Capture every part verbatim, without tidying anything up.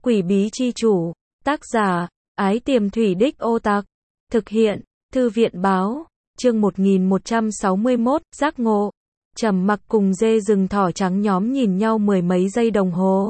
Quỷ bí chi chủ. Tác giả, Ái Tiềm Thủy Đích Ô Tạc. Thực hiện, Thư viện báo. Chương một nghìn một trăm sáu mươi mốt, giác ngộ. Trầm Mặc cùng dê rừng thỏ trắng nhóm nhìn nhau mười mấy giây đồng hồ.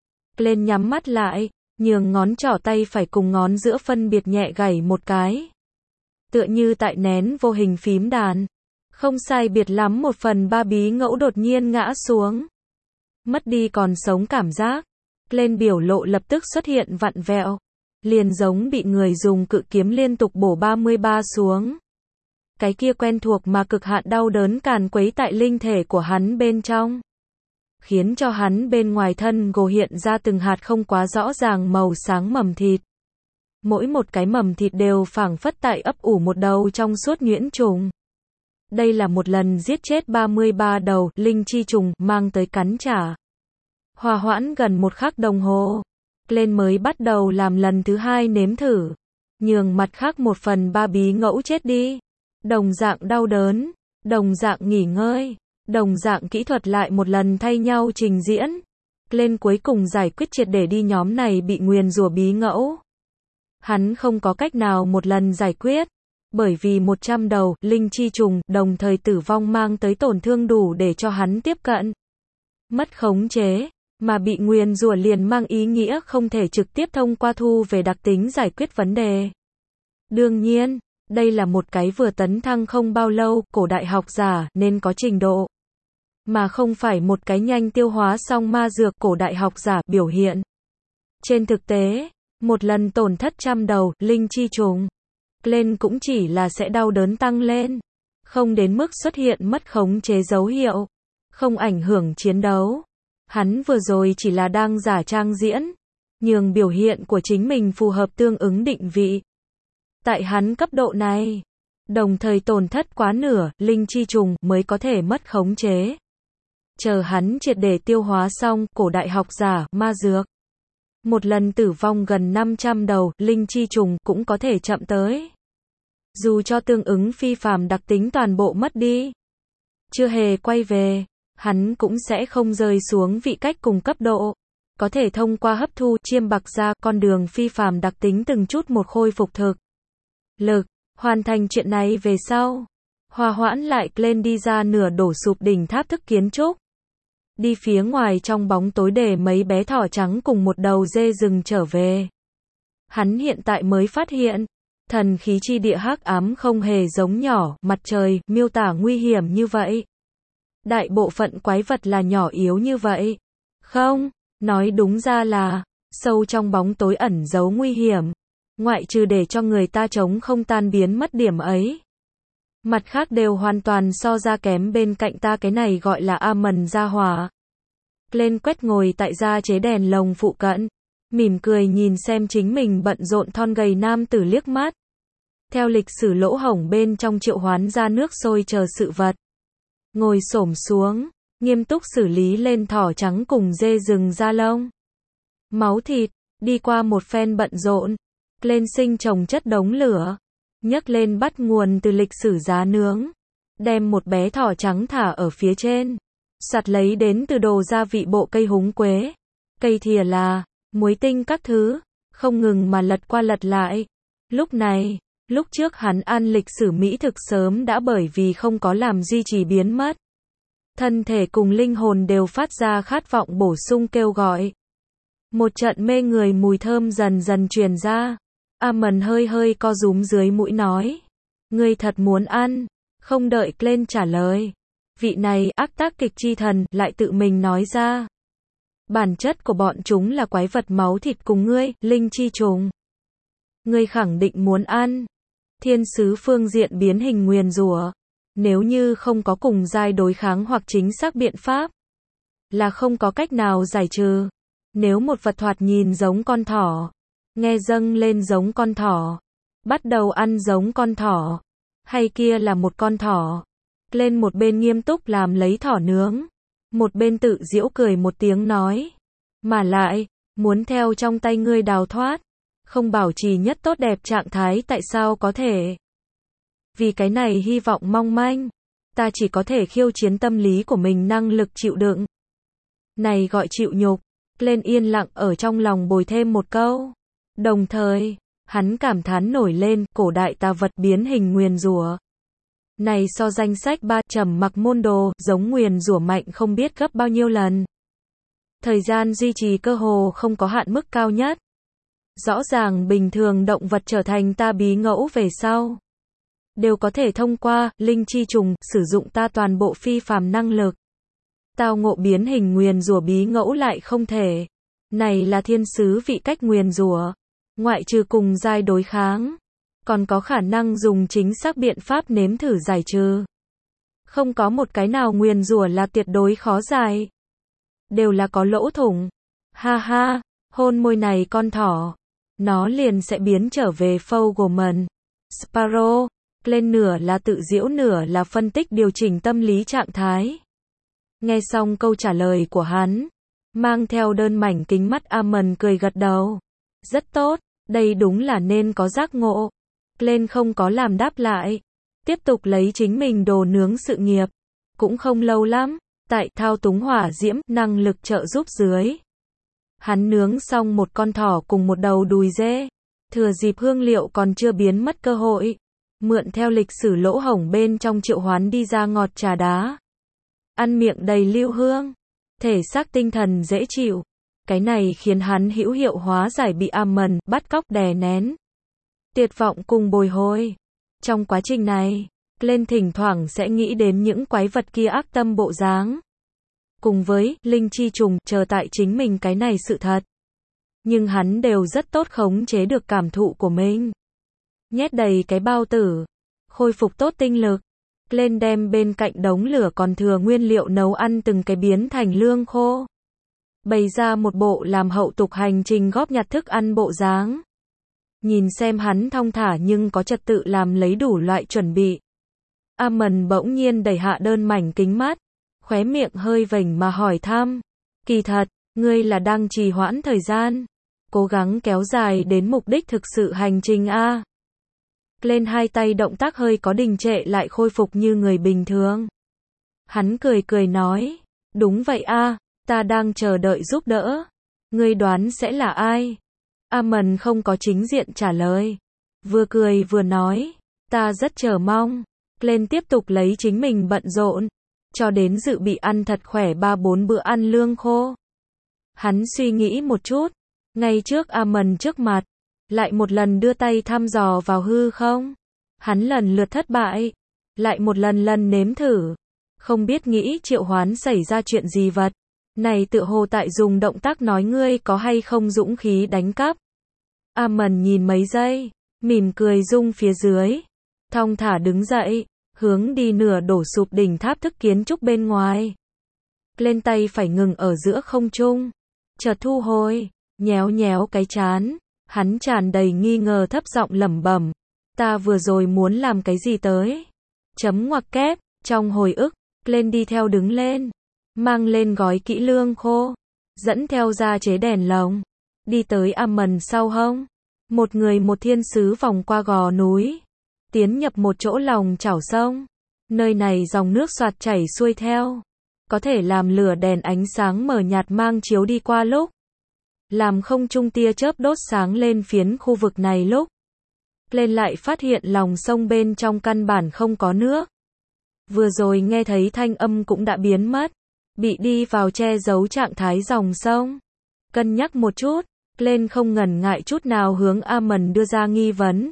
Lên nhắm mắt lại, nhường ngón trỏ tay phải cùng ngón giữa phân biệt nhẹ gảy một cái. Tựa như tại nén vô hình phím đàn. Không sai biệt lắm một phần ba bí ngẫu đột nhiên ngã xuống. Mất đi còn sống cảm giác. Lên biểu lộ lập tức xuất hiện vặn vẹo. Liền giống bị người dùng cự kiếm liên tục bổ ba mươi ba xuống. Cái kia quen thuộc mà cực hạn đau đớn càn quấy tại linh thể của hắn bên trong. Khiến cho hắn bên ngoài thân gồ hiện ra từng hạt không quá rõ ràng màu sáng mầm thịt. Mỗi một cái mầm thịt đều phảng phất tại ấp ủ một đầu trong suốt nhuyễn trùng. Đây là một lần giết chết ba mươi ba đầu linh chi trùng mang tới cắn trả. Hòa hoãn gần một khắc đồng hồ. Lên mới bắt đầu làm lần thứ hai nếm thử. Nhường mặt khác một phần ba bí ngẫu chết đi. Đồng dạng đau đớn. Đồng dạng nghỉ ngơi. Đồng dạng kỹ thuật lại một lần thay nhau trình diễn. Lên cuối cùng giải quyết triệt để đi nhóm này bị nguyền rủa bí ngẫu. Hắn không có cách nào một lần giải quyết. Bởi vì một trăm đầu linh chi trùng đồng thời tử vong mang tới tổn thương đủ để cho hắn tiếp cận. Mất khống chế. Mà bị nguyền rủa liền mang ý nghĩa không thể trực tiếp thông qua thu về đặc tính giải quyết vấn đề. Đương nhiên, đây là một cái vừa tấn thăng không bao lâu, cổ đại học giả, nên có trình độ. Mà không phải một cái nhanh tiêu hóa xong ma dược cổ đại học giả biểu hiện. Trên thực tế, một lần tổn thất trăm đầu, linh chi trùng, lên cũng chỉ là sẽ đau đớn tăng lên. Không đến mức xuất hiện mất khống chế dấu hiệu. Không ảnh hưởng chiến đấu. Hắn vừa rồi chỉ là đang giả trang diễn, nhường biểu hiện của chính mình phù hợp tương ứng định vị. Tại hắn cấp độ này, đồng thời tổn thất quá nửa, linh chi trùng mới có thể mất khống chế. Chờ hắn triệt để tiêu hóa xong, cổ đại học giả, ma dược. Một lần tử vong gần năm trăm đầu, linh chi trùng cũng có thể chậm tới. Dù cho tương ứng phi phàm đặc tính toàn bộ mất đi, chưa hề quay về. Hắn cũng sẽ không rơi xuống vị cách cùng cấp độ. Có thể thông qua hấp thu chiêm bạc ra con đường phi phàm đặc tính từng chút một khôi phục thực lực. Hoàn thành chuyện này về sau. Hòa hoãn lại lên đi ra nửa đổ sụp đỉnh tháp thức kiến trúc. Đi phía ngoài trong bóng tối để mấy bé thỏ trắng cùng một đầu dê rừng trở về. Hắn hiện tại mới phát hiện. Thần khí chi địa hắc ám không hề giống nhỏ, mặt trời, miêu tả nguy hiểm như vậy. Đại bộ phận quái vật là nhỏ yếu như vậy. Không, nói đúng ra là, sâu trong bóng tối ẩn giấu nguy hiểm. Ngoại trừ để cho người ta chống không tan biến mất điểm ấy. Mặt khác đều hoàn toàn so ra kém bên cạnh ta, cái này gọi là A Mần gia hỏa. Lên quét ngồi tại gia chế đèn lồng phụ cận. Mỉm cười nhìn xem chính mình bận rộn thon gầy nam tử liếc mắt. Theo lịch sử lỗ hổng bên trong triệu hoán ra nước sôi chờ sự vật. Ngồi xổm xuống, nghiêm túc xử lý lên thỏ trắng cùng dê rừng da lông. Máu thịt, đi qua một phen bận rộn, lên sinh trồng chất đống lửa, nhấc lên bắt nguồn từ lịch sử giá nướng, đem một bé thỏ trắng thả ở phía trên, sặt lấy đến từ đồ gia vị bộ cây húng quế, cây thìa là, muối tinh các thứ, không ngừng mà lật qua lật lại. Lúc này, lúc trước hắn ăn lịch sử mỹ thực sớm đã bởi vì không có làm duy trì biến mất. Thân thể cùng linh hồn đều phát ra khát vọng bổ sung kêu gọi. Một trận mê người mùi thơm dần dần truyền ra. A Mần hơi hơi co rúm dưới mũi nói. Ngươi thật muốn ăn. Không đợi lên trả lời. Vị này ác tác kịch chi thần lại tự mình nói ra. Bản chất của bọn chúng là quái vật máu thịt cùng ngươi, linh chi trùng. Ngươi khẳng định muốn ăn. Thiên sứ phương diện biến hình nguyền rủa. Nếu như không có cùng giai đối kháng hoặc chính xác biện pháp, là không có cách nào giải trừ. Nếu một vật thoạt nhìn giống con thỏ, nghe dâng lên giống con thỏ, bắt đầu ăn giống con thỏ, hay kia là một con thỏ, lên một bên nghiêm túc làm lấy thỏ nướng, một bên tự giễu cười một tiếng nói, mà lại, muốn theo trong tay ngươi đào thoát, không bảo trì nhất tốt đẹp trạng thái tại sao có thể. Vì cái này hy vọng mong manh, ta chỉ có thể khiêu chiến tâm lý của mình năng lực chịu đựng. Này gọi chịu nhục, Glenn yên lặng ở trong lòng bồi thêm một câu. Đồng thời, hắn cảm thán nổi lên, cổ đại tà vật biến hình nguyền rủa. Này so danh sách ba trầm mặc môn đồ, giống nguyền rủa mạnh không biết gấp bao nhiêu lần. Thời gian duy trì cơ hồ không có hạn mức cao nhất. Rõ ràng bình thường động vật trở thành ta bí ngẫu về sau, đều có thể thông qua linh chi trùng sử dụng ta toàn bộ phi phàm năng lực. Tao ngộ biến hình nguyền rủa bí ngẫu lại không thể. Này là thiên sứ vị cách nguyền rủa, ngoại trừ cùng giai đối kháng, còn có khả năng dùng chính xác biện pháp nếm thử giải trừ. Không có một cái nào nguyền rủa là tuyệt đối khó giải, đều là có lỗ thủng. Ha ha, hôn môi này con thỏ, nó liền sẽ biến trở về Fogelman. Sparrow, lên nửa là tự giễu nửa là phân tích điều chỉnh tâm lý trạng thái. Nghe xong câu trả lời của hắn, mang theo đơn mảnh kính mắt Amon cười gật đầu. Rất tốt, đây đúng là nên có giác ngộ. Glenn không có làm đáp lại, tiếp tục lấy chính mình đồ nướng sự nghiệp. Cũng không lâu lắm, tại thao túng hỏa diễm năng lực trợ giúp dưới, hắn nướng xong một con thỏ cùng một đầu đùi dê. Thừa dịp hương liệu còn chưa biến mất cơ hội, mượn theo lịch sử lỗ hổng bên trong triệu hoán đi ra ngọt trà đá. Ăn miệng đầy lưu hương, thể xác tinh thần dễ chịu. Cái này khiến hắn hữu hiệu hóa giải bị Amon bắt cóc đè nén, tuyệt vọng cùng bồi hồi. Trong quá trình này, Glenn thỉnh thoảng sẽ nghĩ đến những quái vật kia ác tâm bộ dáng, cùng với linh chi trùng chờ tại chính mình cái này sự thật. Nhưng hắn đều rất tốt khống chế được cảm thụ của mình. Nhét đầy cái bao tử, khôi phục tốt tinh lực. Glenn đem bên cạnh đống lửa còn thừa nguyên liệu nấu ăn từng cái biến thành lương khô, bày ra một bộ làm hậu tục hành trình góp nhặt thức ăn bộ dáng. Nhìn xem hắn thong thả nhưng có trật tự làm lấy đủ loại chuẩn bị. Amon bỗng nhiên đẩy hạ đơn mảnh kính mắt, khóe miệng hơi vểnh mà hỏi thăm. Kỳ thật, ngươi là đang trì hoãn thời gian, cố gắng kéo dài đến mục đích thực sự hành trình a. Lên hai tay động tác hơi có đình trệ lại khôi phục như người bình thường. Hắn cười cười nói, đúng vậy a, ta đang chờ đợi giúp đỡ. Ngươi đoán sẽ là ai? Amon không có chính diện trả lời, vừa cười vừa nói, ta rất chờ mong. Lên tiếp tục lấy chính mình bận rộn, cho đến dự bị ăn thật khỏe ba bốn bữa ăn lương khô. Hắn suy nghĩ một chút, ngay trước Amon trước mặt, lại một lần đưa tay thăm dò vào hư không. Hắn lần lượt thất bại, lại một lần lần nếm thử, không biết nghĩ triệu hoán xảy ra chuyện gì vật. Này tự hồ tại dùng động tác nói ngươi có hay không dũng khí đánh cắp. Amon nhìn mấy giây, mỉm cười rung phía dưới, thong thả đứng dậy, hướng đi nửa đổ sụp đỉnh tháp thức kiến trúc bên ngoài. Lên tay phải ngừng ở giữa không trung, chợt thu hồi, nhéo nhéo cái trán, hắn tràn đầy nghi ngờ thấp giọng lẩm bẩm, ta vừa rồi muốn làm cái gì tới? Chấm ngoặc kép, trong hồi ức, lên đi theo đứng lên, mang lên gói kỹ lương khô, dẫn theo ra chế đèn lồng, đi tới Amon sau hông. Một người một thiên sứ vòng qua gò núi, tiến nhập một chỗ lòng chảo sông. Nơi này dòng nước xoạt chảy xuôi theo, có thể làm lửa đèn ánh sáng mờ nhạt mang chiếu đi qua lúc, làm không trung tia chớp đốt sáng lên phiến khu vực này lúc. Lên lại phát hiện lòng sông bên trong căn bản không có nước. Vừa rồi nghe thấy thanh âm cũng đã biến mất, bị đi vào che giấu trạng thái dòng sông. Cân nhắc một chút, lên không ngần ngại chút nào hướng Amon đưa ra nghi vấn.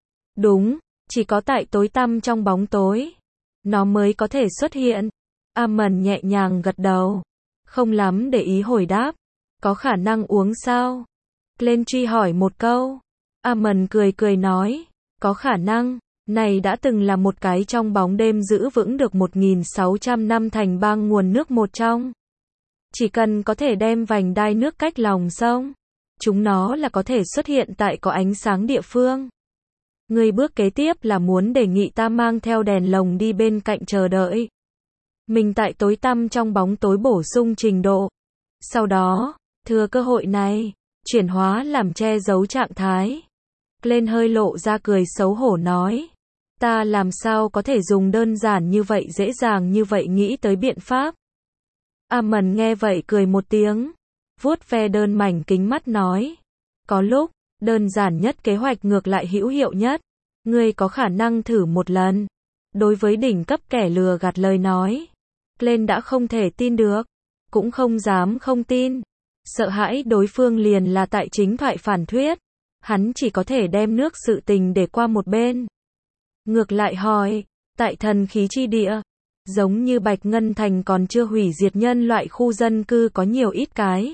Đúng, chỉ có tại tối tăm trong bóng tối, nó mới có thể xuất hiện. Amon nhẹ nhàng gật đầu, không lắm để ý hồi đáp. Có khả năng uống sao? Lên truy hỏi một câu. Amon cười cười nói, có khả năng, này đã từng là một cái trong bóng đêm giữ vững được một nghìn sáu trăm năm thành bang nguồn nước một trong. Chỉ cần có thể đem vành đai nước cách lòng sông, chúng nó là có thể xuất hiện tại có ánh sáng địa phương. Người bước kế tiếp là muốn đề nghị ta mang theo đèn lồng đi bên cạnh chờ đợi. Mình tại tối tăm trong bóng tối bổ sung trình độ. Sau đó, thừa cơ hội này, chuyển hóa làm che giấu trạng thái. Lên hơi lộ ra cười xấu hổ nói, ta làm sao có thể dùng đơn giản như vậy dễ dàng như vậy nghĩ tới biện pháp. Amon nghe vậy cười một tiếng, vuốt ve đơn mảnh kính mắt nói. Có lúc, đơn giản nhất kế hoạch ngược lại hữu hiệu nhất. Ngươi có khả năng thử một lần. Đối với đỉnh cấp kẻ lừa gạt lời nói. Glenn đã không thể tin được. Cũng không dám không tin. Sợ hãi đối phương liền là tại chính thoại phản thuyết. Hắn chỉ có thể đem nước sự tình để qua một bên. Ngược lại hỏi, tại thần khí chi địa, giống như Bạch Ngân Thành còn chưa hủy diệt nhân loại khu dân cư có nhiều ít cái.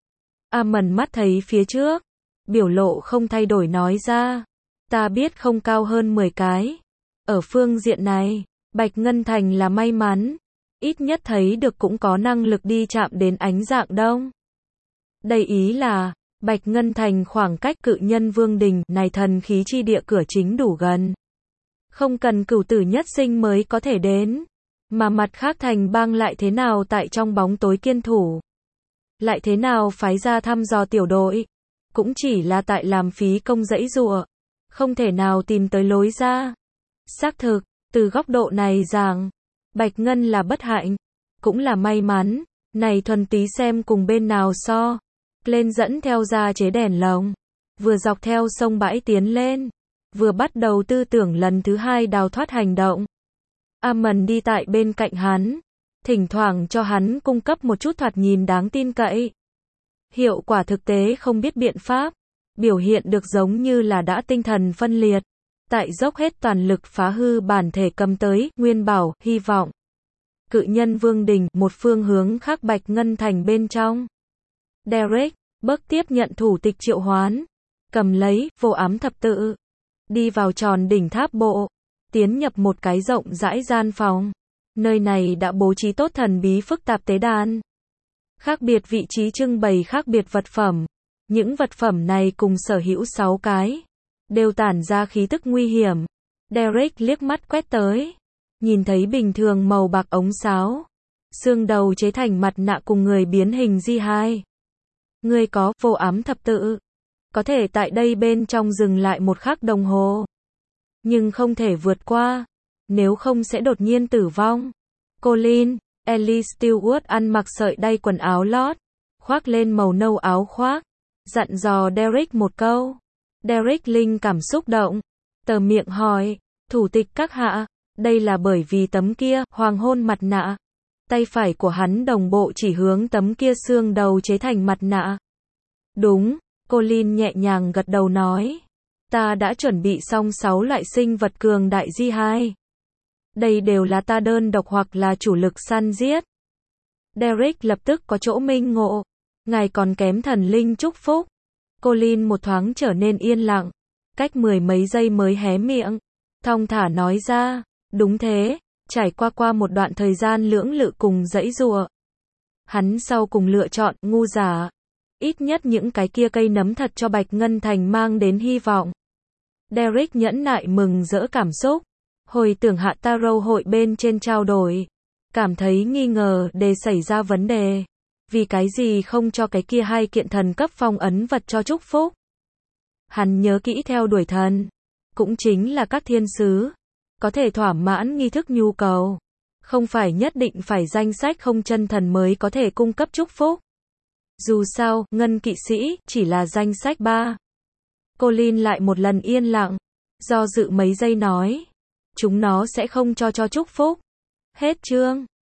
Amon mắt thấy phía trước, biểu lộ không thay đổi nói ra, ta biết không cao hơn mười cái. Ở phương diện này, Bạch Ngân Thành là may mắn, ít nhất thấy được cũng có năng lực đi chạm đến ánh dạng đông. Đây ý là, Bạch Ngân Thành khoảng cách cự nhân vương đình này thần khí chi địa cửa chính đủ gần. Không cần cửu tử nhất sinh mới có thể đến. Mà mặt khác thành bang lại thế nào tại trong bóng tối kiên thủ. Lại thế nào phái ra thăm dò tiểu đội. Cũng chỉ là tại làm phí công dãy dụa. Không thể nào tìm tới lối ra. Xác thực, từ góc độ này rằng, Bạch Ngân là bất hạnh. Cũng là may mắn. Này thuần túy xem cùng bên nào so. Lên dẫn theo ra chế đèn lồng. Vừa dọc theo sông bãi tiến lên. Vừa bắt đầu tư tưởng lần thứ hai đào thoát hành động. Amon đi tại bên cạnh hắn. Thỉnh thoảng cho hắn cung cấp một chút thoạt nhìn đáng tin cậy. Hiệu quả thực tế không biết biện pháp. Biểu hiện được giống như là đã tinh thần phân liệt. Tại dốc hết toàn lực phá hư bản thể cầm tới, nguyên bảo, hy vọng. Cự nhân vương đình, một phương hướng khác Bạch Ngân Thành bên trong. Derek, bước tiếp nhận thủ tịch triệu hoán. Cầm lấy, vô ám thập tự. Đi vào tròn đỉnh tháp bộ. Tiến nhập một cái rộng rãi gian phòng. Nơi này đã bố trí tốt thần bí phức tạp tế đàn. Khác biệt vị trí trưng bày khác biệt vật phẩm. Những vật phẩm này cùng sở hữu sáu cái. Đều tản ra khí tức nguy hiểm. Derek liếc mắt quét tới. Nhìn thấy bình thường màu bạc ống sáo. Xương đầu chế thành mặt nạ cùng người biến hình gi hai. Người có vô ám thập tự. Có thể tại đây bên trong dừng lại một khắc đồng hồ. Nhưng không thể vượt qua. Nếu không sẽ đột nhiên tử vong. Colin, Ellie Stewart ăn mặc sợi đay quần áo lót. Khoác lên màu nâu áo khoác. Dặn dò Derek một câu. Derek linh cảm xúc động. Tờ miệng hỏi. Thủ tịch các hạ. Đây là bởi vì tấm kia, hoàng hôn mặt nạ. Tay phải của hắn đồng bộ chỉ hướng tấm kia xương đầu chế thành mặt nạ. Đúng, Colin nhẹ nhàng gật đầu nói. Ta đã chuẩn bị xong sáu loại sinh vật cường đại gi hai. Đây đều là ta đơn độc hoặc là chủ lực săn giết. Derek lập tức có chỗ minh ngộ. Ngài còn kém thần linh chúc phúc. Colin một thoáng trở nên yên lặng. Cách mười mấy giây mới hé miệng. Thong thả nói ra. Đúng thế, trải qua qua một đoạn thời gian lưỡng lự cùng dãy giụa. Hắn sau cùng lựa chọn ngu giả. Ít nhất những cái kia cây nấm thật cho Bạch Ngân Thành mang đến hy vọng. Derek nhẫn nại mừng rỡ cảm xúc. Hồi tưởng hạ Tarot hội bên trên trao đổi. Cảm thấy nghi ngờ để xảy ra vấn đề. Vì cái gì không cho cái kia hai kiện thần cấp phong ấn vật cho chúc phúc. Hắn nhớ kỹ theo đuổi thần. Cũng chính là các thiên sứ. Có thể thỏa mãn nghi thức nhu cầu. Không phải nhất định phải danh sách không chân thần mới có thể cung cấp chúc phúc. Dù sao, ngân kỵ sĩ, chỉ là danh sách ba. Colin lại một lần yên lặng. Do dự mấy giây nói. Chúng nó sẽ không cho cho chúc phúc. Hết chương.